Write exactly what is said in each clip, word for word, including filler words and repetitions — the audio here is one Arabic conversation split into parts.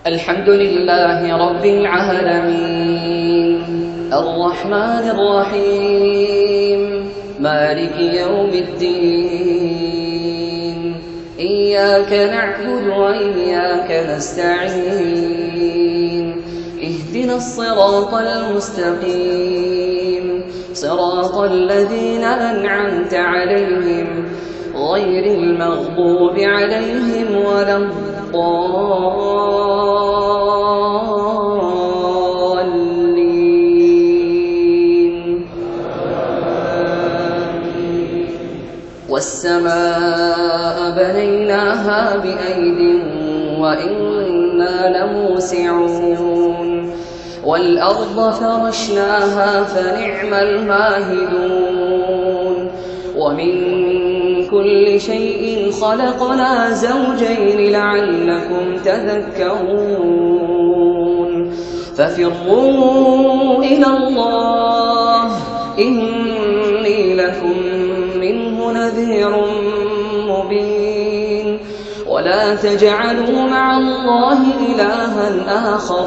الحمد لله رب العالمين الرحمن الرحيم مالك يوم الدين إياك نعبد وإياك نستعين اهدنا الصراط المستقيم صراط الذين أنعمت عليهم غير المغضوب عليهم ولا الضالين والسماء بنيناها بأيد وإنا لموسعون والأرض فرشناها فنعم الماهدون ومن كل شيء خلقنا زوجين لعلكم تذكرون ففروا إلى الله إني لكم منه نذير مبين ولا تجعلوا مع الله إلها آخر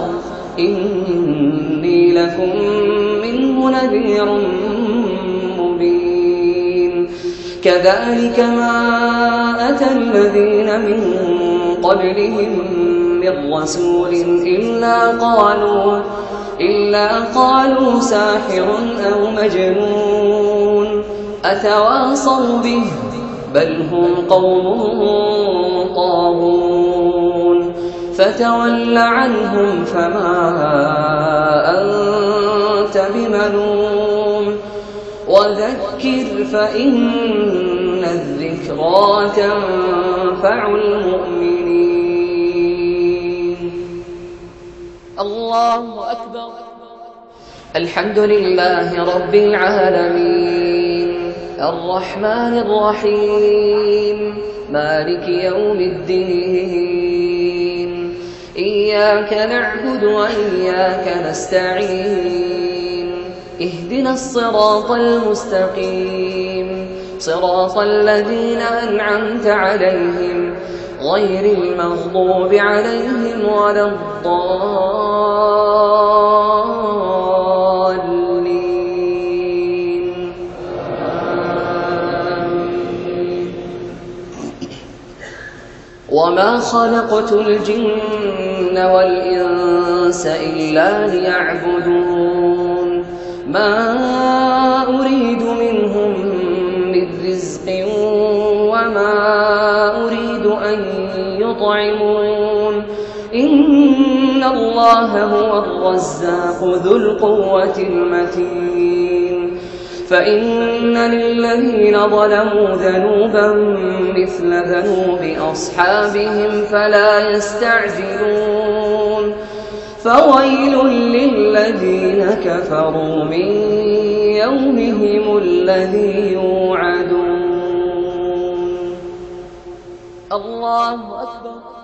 إني لكم منه نذير مبين كذلك ما أتى الذين من قبلهم من رسول إلا قالوا, إلا قالوا ساحر أو مجنون أتواصوا به بل هم قوم طاغون فتول عنهم فما أنت بملوم وذكر فإن الذكرى تنفع المؤمنين. الله أكبر. الحمد لله رب العالمين الرحمن الرحيم مالك يوم الدين إياك نعبد وإياك نستعين اهدنا الصراط المستقيم صراط الذين أنعمت عليهم غير المغضوب عليهم ولا الضالين. وما خلقت الجن والإنس إلا ليعبدون ما أريد منهم من رزق وما أريد أن يطعمون إن الله هو الرزاق ذو القوة المتين فإن للذين ظلموا ذنوبا مثل ذنوب أصحابهم فلا يستعجلون فويل للذين كفروا من يومهم الذي يوعدون. الله أكبر.